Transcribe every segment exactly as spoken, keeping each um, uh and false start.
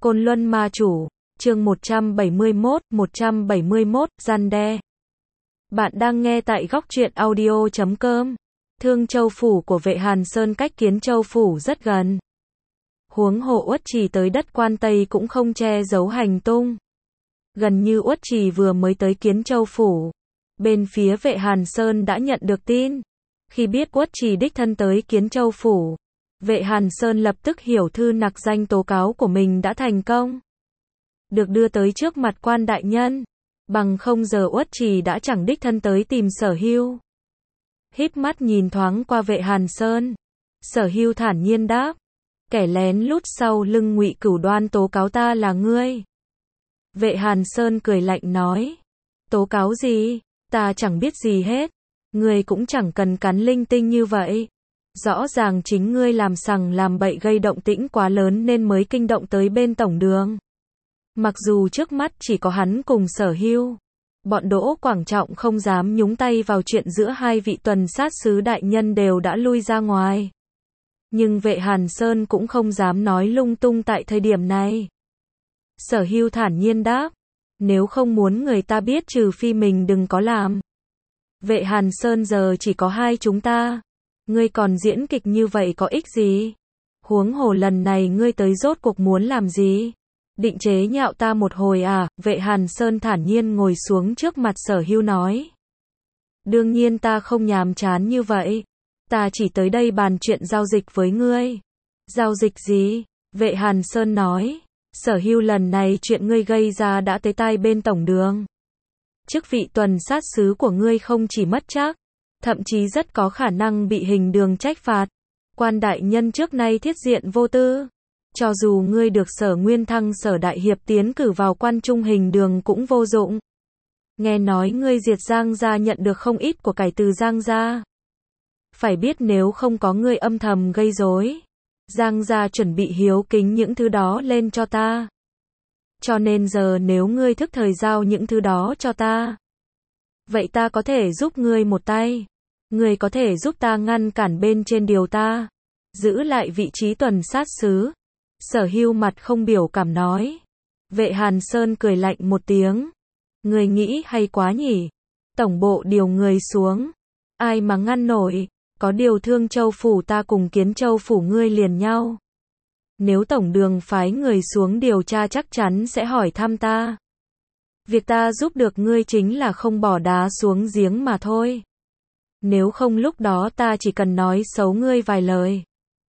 Côn Luân Ma Chủ, chương một trăm bảy mươi mốt, một trăm bảy mươi mốt, gian đe. Bạn đang nghe tại góc truyện audio chấm com. Thương Châu phủ của Vệ Hàn Sơn cách Kiến Châu phủ rất gần. Huống hộ Uất Trì tới đất Quan Tây cũng không che giấu hành tung. Gần như Uất Trì vừa mới tới Kiến Châu phủ, bên phía Vệ Hàn Sơn đã nhận được tin. Khi biết Uất Trì đích thân tới Kiến Châu phủ, Vệ Hàn Sơn lập tức hiểu thư nặc danh tố cáo của mình đã thành công, được đưa tới trước mặt quan đại nhân. Bằng không giờ Uất Trì đã chẳng đích thân tới tìm Sở Hưu. Híp mắt nhìn thoáng qua Vệ Hàn Sơn, Sở Hưu thản nhiên đáp: kẻ lén lút sau lưng Ngụy Cửu Đoan tố cáo ta là ngươi. Vệ Hàn Sơn cười lạnh nói: tố cáo gì? Ta chẳng biết gì hết. Ngươi cũng chẳng cần cắn linh tinh như vậy. Rõ ràng chính ngươi làm sằng làm bậy gây động tĩnh quá lớn nên mới kinh động tới bên tổng đường. Mặc dù trước mắt chỉ có hắn cùng Sở Hưu, bọn Đỗ Quảng Trọng không dám nhúng tay vào chuyện giữa hai vị tuần sát sứ đại nhân đều đã lui ra ngoài. Nhưng Vệ Hàn Sơn cũng không dám nói lung tung tại thời điểm này. Sở Hưu thản nhiên đáp: nếu không muốn người ta biết trừ phi mình đừng có làm. Vệ Hàn Sơn giờ chỉ có hai chúng ta. Ngươi còn diễn kịch như vậy có ích gì? Huống hồ lần này ngươi tới rốt cuộc muốn làm gì? Định chế nhạo ta một hồi à? Vệ Hàn Sơn thản nhiên ngồi xuống trước mặt Sở Hưu nói: đương nhiên ta không nhàm chán như vậy. Ta chỉ tới đây bàn chuyện giao dịch với ngươi. Giao dịch gì? Vệ Hàn Sơn nói: Sở Hưu, lần này chuyện ngươi gây ra đã tới tai bên tổng đường. Chức vị tuần sát sứ của ngươi không chỉ mất chắc, thậm chí rất có khả năng bị hình đường trách phạt. Quan đại nhân trước nay thiết diện vô tư. Cho dù ngươi được Sở Nguyên Thăng Sở Đại Hiệp tiến cử vào quan trung hình đường cũng vô dụng. Nghe nói ngươi diệt Giang gia nhận được không ít của cải từ Giang gia. Phải biết nếu không có ngươi âm thầm gây rối, Giang gia chuẩn bị hiếu kính những thứ đó lên cho ta. Cho nên giờ nếu ngươi thức thời giao những thứ đó cho ta, vậy ta có thể giúp ngươi một tay. Ngươi có thể giúp ta ngăn cản bên trên điều ta, giữ lại vị trí tuần sát sứ. Sở Hưu mặt không biểu cảm nói. Vệ Hàn Sơn cười lạnh một tiếng: ngươi nghĩ hay quá nhỉ? Tổng bộ điều người xuống, ai mà ngăn nổi? Có điều Thương Châu phủ ta cùng Kiến Châu phủ ngươi liền nhau. Nếu tổng đường phái người xuống điều tra chắc chắn sẽ hỏi thăm ta. Việc ta giúp được ngươi chính là không bỏ đá xuống giếng mà thôi. Nếu không lúc đó ta chỉ cần nói xấu ngươi vài lời,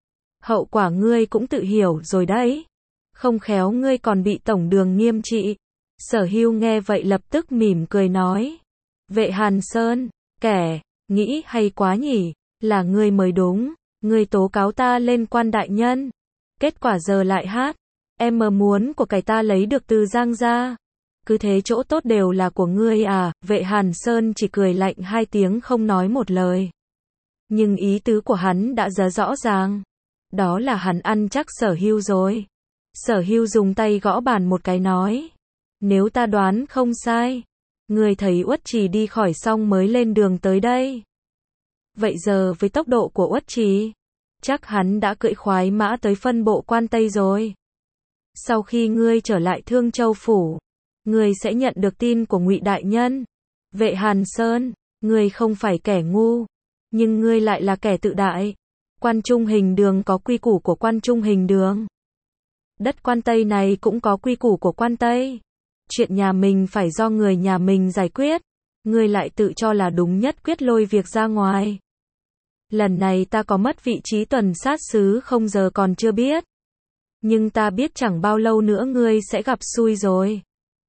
hậu quả ngươi cũng tự hiểu rồi đấy. Không khéo ngươi còn bị tổng đường nghiêm trị. Sở Hưu nghe vậy lập tức mỉm cười nói: Vệ Hàn Sơn, kẻ, nghĩ hay quá nhỉ? Là ngươi mới đúng. Ngươi tố cáo ta lên quan đại nhân, kết quả giờ lại hát em mờ muốn của cải ta lấy được từ Giang gia. Cứ thế chỗ tốt đều là của ngươi à? Vệ Hàn Sơn chỉ cười lạnh hai tiếng không nói một lời. Nhưng ý tứ của hắn đã rất rõ ràng. Đó là hắn ăn chắc Sở Hưu rồi. Sở Hưu dùng tay gõ bàn một cái nói: nếu ta đoán không sai, ngươi thấy Uất Trì đi khỏi xong mới lên đường tới đây. Vậy giờ với tốc độ của Uất Trì, chắc hắn đã cưỡi khoái mã tới phân bộ Quan Tây rồi. Sau khi ngươi trở lại Thương Châu phủ, ngươi sẽ nhận được tin của Ngụy đại nhân. Vệ Hàn Sơn, ngươi không phải kẻ ngu, nhưng ngươi lại là kẻ tự đại. Quan trung hình đường có quy củ của quan trung hình đường. Đất Quan Tây này cũng có quy củ của Quan Tây. Chuyện nhà mình phải do người nhà mình giải quyết. Ngươi lại tự cho là đúng nhất quyết lôi việc ra ngoài. Lần này ta có mất vị trí tuần sát sứ không giờ còn chưa biết. Nhưng ta biết chẳng bao lâu nữa ngươi sẽ gặp xui rồi.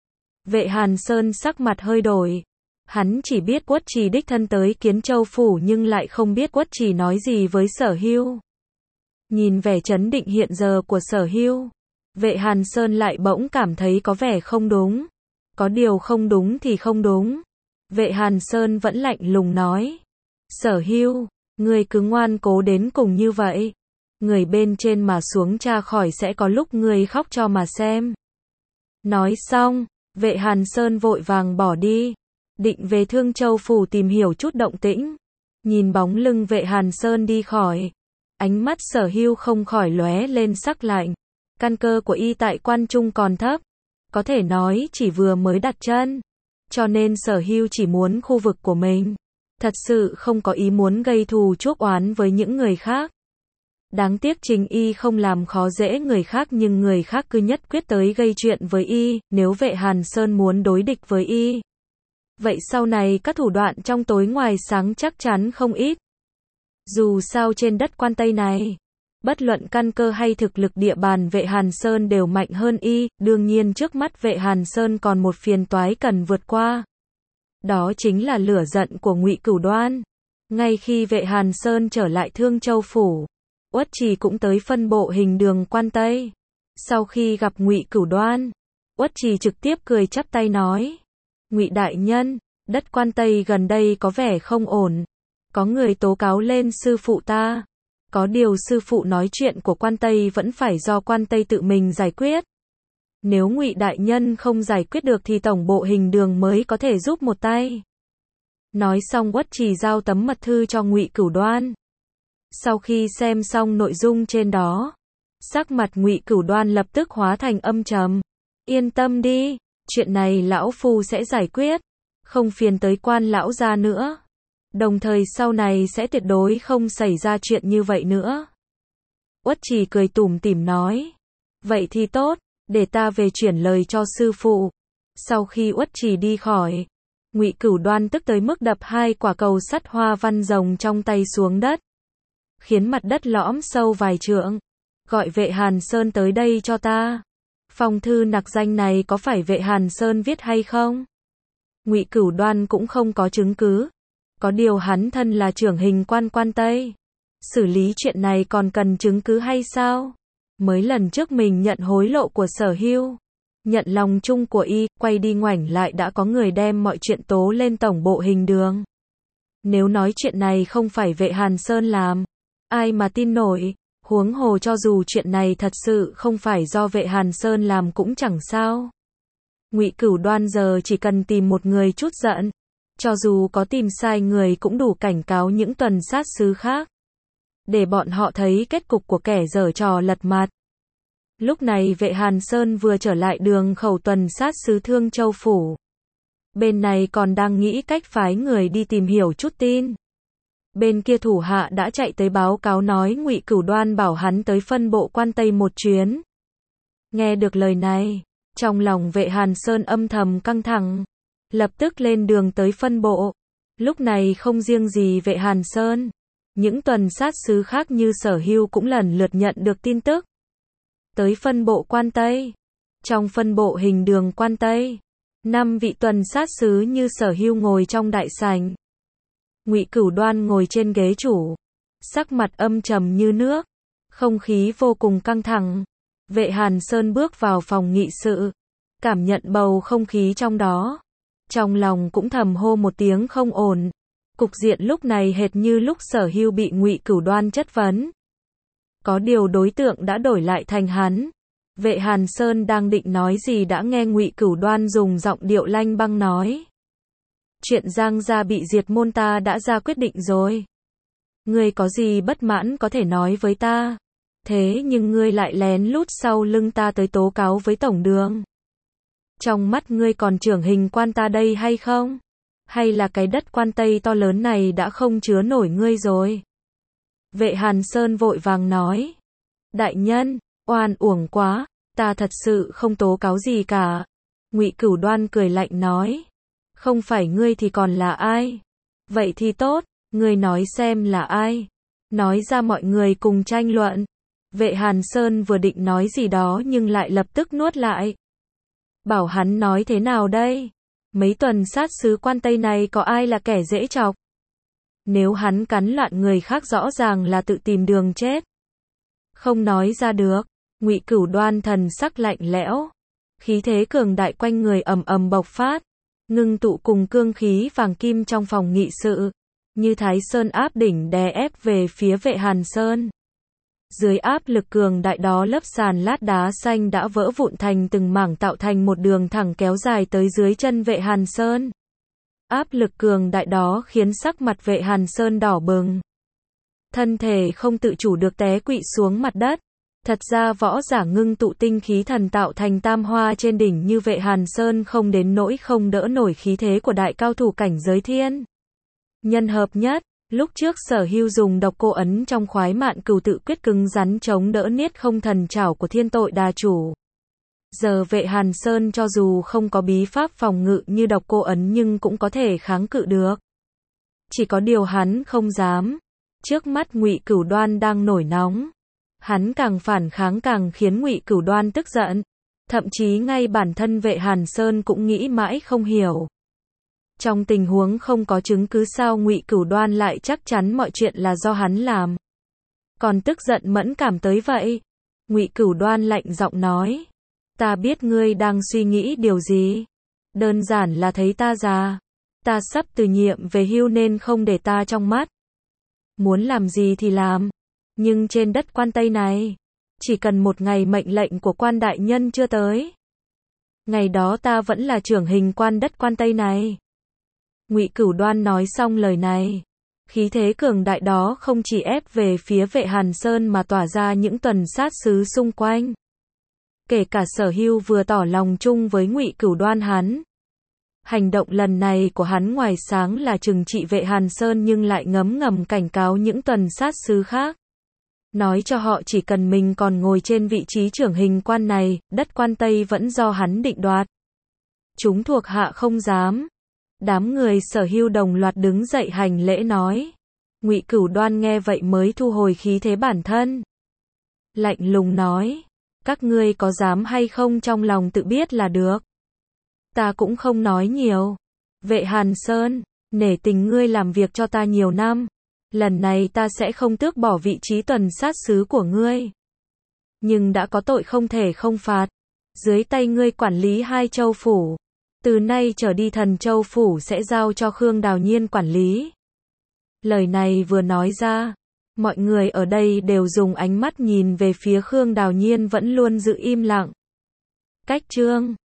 Vệ Hàn Sơn sắc mặt hơi đổi. Hắn chỉ biết Uất Trì đích thân tới Kiến Châu phủ nhưng lại không biết Uất Trì nói gì với Sở Hưu. Nhìn vẻ trấn định hiện giờ của Sở Hưu, Vệ Hàn Sơn lại bỗng cảm thấy có vẻ không đúng. Có điều không đúng thì không đúng. Vệ Hàn Sơn vẫn lạnh lùng nói: Sở Hưu, ngươi cứ ngoan cố đến cùng như vậy, người bên trên mà xuống tra khỏi sẽ có lúc ngươi khóc cho mà xem. Nói xong, Vệ Hàn Sơn vội vàng bỏ đi, định về Thương Châu phủ tìm hiểu chút động tĩnh. Nhìn bóng lưng Vệ Hàn Sơn đi khỏi, ánh mắt Sở Hưu không khỏi lóe lên sắc lạnh. Căn cơ của y tại quan trung còn thấp, có thể nói chỉ vừa mới đặt chân, cho nên Sở Hưu chỉ muốn khu vực của mình, thật sự không có ý muốn gây thù chuốc oán với những người khác. Đáng tiếc chính y không làm khó dễ người khác, nhưng người khác cứ nhất quyết tới gây chuyện với y. Nếu Vệ Hàn Sơn muốn đối địch với y, vậy sau này các thủ đoạn trong tối ngoài sáng chắc chắn không ít. Dù sao trên đất Quan Tây này, bất luận căn cơ hay thực lực địa bàn Vệ Hàn Sơn đều mạnh hơn y, đương nhiên trước mắt Vệ Hàn Sơn còn một phiền toái cần vượt qua. Đó chính là lửa giận của Ngụy Cửu Đoan. Ngay khi Vệ Hàn Sơn trở lại Thương Châu phủ, Uất Trì cũng tới phân bộ hình đường Quan Tây. Sau khi gặp Ngụy Cửu Đoan, Uất Trì trực tiếp cười chắp tay nói: "Ngụy đại nhân, đất Quan Tây gần đây có vẻ không ổn, có người tố cáo lên sư phụ ta. Có điều sư phụ nói chuyện của Quan Tây vẫn phải do Quan Tây tự mình giải quyết. Nếu Ngụy đại nhân không giải quyết được thì tổng bộ hình đường mới có thể giúp một tay." Nói xong Uất Trì giao tấm mật thư cho Ngụy Cửu Đoan. Sau khi xem xong nội dung trên đó, sắc mặt Ngụy Cửu Đoan lập tức hóa thành âm trầm. "Yên tâm đi, chuyện này lão phu sẽ giải quyết, không phiền tới Quan lão gia nữa. Đồng thời sau này sẽ tuyệt đối không xảy ra chuyện như vậy nữa." Uất Trì cười tủm tỉm nói: "Vậy thì tốt, để ta về chuyển lời cho sư phụ." Sau khi Uất Trì đi khỏi, Ngụy Cửu Đoan tức tới mức đập hai quả cầu sắt hoa văn rồng trong tay xuống đất, khiến mặt đất lõm sâu vài trượng. "Gọi Vệ Hàn Sơn tới đây cho ta. Phong thư nặc danh này có phải Vệ Hàn Sơn viết hay không?" Ngụy Cửu Đoan cũng không có chứng cứ, có điều hắn thân là trưởng hình quan Quan Tây, xử lý chuyện này còn cần chứng cứ hay sao? Mới lần trước mình nhận hối lộ của Sở Hưu, nhận lòng chung của y, quay đi ngoảnh lại đã có người đem mọi chuyện tố lên tổng bộ hình đường. Nếu nói chuyện này không phải Vệ Hàn Sơn làm, ai mà tin nổi? Huống hồ cho dù chuyện này thật sự không phải do Vệ Hàn Sơn làm cũng chẳng sao. Ngụy Cửu Đoan giờ chỉ cần tìm một người chút giận, cho dù có tìm sai người cũng đủ cảnh cáo những tuần sát sứ khác, để bọn họ thấy kết cục của kẻ giở trò lật mặt. Lúc này Vệ Hàn Sơn vừa trở lại đường khẩu tuần sát sứ Thương Châu phủ. Bên này còn đang nghĩ cách phái người đi tìm hiểu chút tin. Bên kia thủ hạ đã chạy tới báo cáo nói Ngụy Cửu Đoan bảo hắn tới phân bộ Quan Tây một chuyến. Nghe được lời này, trong lòng Vệ Hàn Sơn âm thầm căng thẳng, lập tức lên đường tới phân bộ. Lúc này không riêng gì Vệ Hàn Sơn, những tuần sát sứ khác như Sở Hưu cũng lần lượt nhận được tin tức. Tới phân bộ Quan Tây. Trong phân bộ hình đường Quan Tây, năm vị tuần sát sứ như Sở Hưu ngồi trong đại sảnh. Ngụy Cửu Đoan ngồi trên ghế chủ, sắc mặt âm trầm như nước, không khí vô cùng căng thẳng. Vệ Hàn Sơn bước vào phòng nghị sự, cảm nhận bầu không khí trong đó, trong lòng cũng thầm hô một tiếng không ổn. Cục diện lúc này hệt như lúc Sở Hưu bị Ngụy Cửu Đoan chất vấn. Có điều đối tượng đã đổi lại thành hắn. Vệ Hàn Sơn đang định nói gì đã nghe Ngụy Cửu Đoan dùng giọng điệu lanh băng nói: "Chuyện Giang gia bị diệt môn ta đã ra quyết định rồi. Ngươi có gì bất mãn có thể nói với ta. Thế nhưng ngươi lại lén lút sau lưng ta tới tố cáo với tổng đường. Trong mắt ngươi còn trưởng hình quan ta đây hay không? Hay là cái đất Quan Tây to lớn này đã không chứa nổi ngươi rồi?" Vệ Hàn Sơn vội vàng nói: "Đại nhân, oan uổng quá, ta thật sự không tố cáo gì cả." Ngụy Cửu Đoan cười lạnh nói: "Không phải ngươi thì còn là ai? Vậy thì tốt, ngươi nói xem là ai? Nói ra mọi người cùng tranh luận." Vệ Hàn Sơn vừa định nói gì đó nhưng lại lập tức nuốt lại. Bảo hắn nói thế nào đây? Mấy tuần sát sứ Quan Tây này có ai là kẻ dễ chọc? Nếu hắn cắn loạn người khác rõ ràng là tự tìm đường chết. Không nói ra được. Ngụy Cửu Đoan thần sắc lạnh lẽo, khí thế cường đại quanh người ầm ầm bộc phát, ngưng tụ cùng cương khí vàng kim trong phòng nghị sự, như Thái Sơn áp đỉnh đè ép về phía Vệ Hàn Sơn. Dưới áp lực cường đại đó, lớp sàn lát đá xanh đã vỡ vụn thành từng mảng tạo thành một đường thẳng kéo dài tới dưới chân Vệ Hàn Sơn. Áp lực cường đại đó khiến sắc mặt Vệ Hàn Sơn đỏ bừng. Thân thể không tự chủ được té quỵ xuống mặt đất, Thật ra võ giả ngưng tụ tinh khí thần tạo thành tam hoa trên đỉnh như Vệ Hàn Sơn không đến nỗi không đỡ nổi khí thế của đại cao thủ cảnh giới thiên nhân hợp nhất. Lúc trước Sở Hưu dùng độc cô ấn trong khoái mạn cửu tự quyết cứng rắn chống đỡ niết không thần trảo của thiên tội đà chủ. Giờ Vệ Hàn Sơn cho dù không có bí pháp phòng ngự như độc cô ấn nhưng cũng có thể kháng cự được. Chỉ có điều hắn không dám. Trước mắt Ngụy Cửu Đoan đang nổi nóng. Hắn càng phản kháng càng khiến Ngụy Cửu Đoan tức giận. Thậm chí ngay bản thân Vệ Hàn Sơn cũng nghĩ mãi không hiểu. Trong tình huống không có chứng cứ sao Ngụy Cửu Đoan lại chắc chắn mọi chuyện là do hắn làm. Còn tức giận mẫn cảm tới vậy. Ngụy Cửu Đoan lạnh giọng nói. Ta biết ngươi đang suy nghĩ điều gì. Đơn giản là thấy ta già. Ta sắp từ nhiệm về hưu nên không để ta trong mắt. Muốn làm gì thì làm. Nhưng trên đất Quan Tây này, chỉ cần một ngày mệnh lệnh của quan đại nhân chưa tới. Ngày đó ta vẫn là trưởng hình quan đất Quan Tây này. Ngụy Cửu Đoan nói xong lời này. Khí thế cường đại đó không chỉ ép về phía Vệ Hàn Sơn mà tỏa ra những tuần sát sứ xung quanh. Kể cả Sở Hưu vừa tỏ lòng chung với Ngụy Cửu Đoan hắn. Hành động lần này của hắn ngoài sáng là trừng trị Vệ Hàn Sơn nhưng lại ngấm ngầm cảnh cáo những tuần sát sứ khác. Nói cho họ chỉ cần mình còn ngồi trên vị trí trưởng hình quan này, đất Quan Tây vẫn do hắn định đoạt. Chúng thuộc hạ không dám. Đám người Sở Hưu đồng loạt đứng dậy hành lễ nói. Ngụy Cửu Đoan nghe vậy mới thu hồi khí thế bản thân. Lạnh lùng nói. Các ngươi có dám hay không trong lòng tự biết là được. Ta cũng không nói nhiều. Vệ Hàn Sơn, nể tình ngươi làm việc cho ta nhiều năm. Lần này ta sẽ không tước bỏ vị trí tuần sát sứ của ngươi. Nhưng đã có tội không thể không phạt. Dưới tay ngươi quản lý hai châu phủ. Từ nay trở đi Thần Châu phủ sẽ giao cho Khương Đào Nhiên quản lý. Lời này vừa nói ra, mọi người ở đây đều dùng ánh mắt nhìn về phía Khương Đào Nhiên vẫn luôn giữ im lặng. Cách chương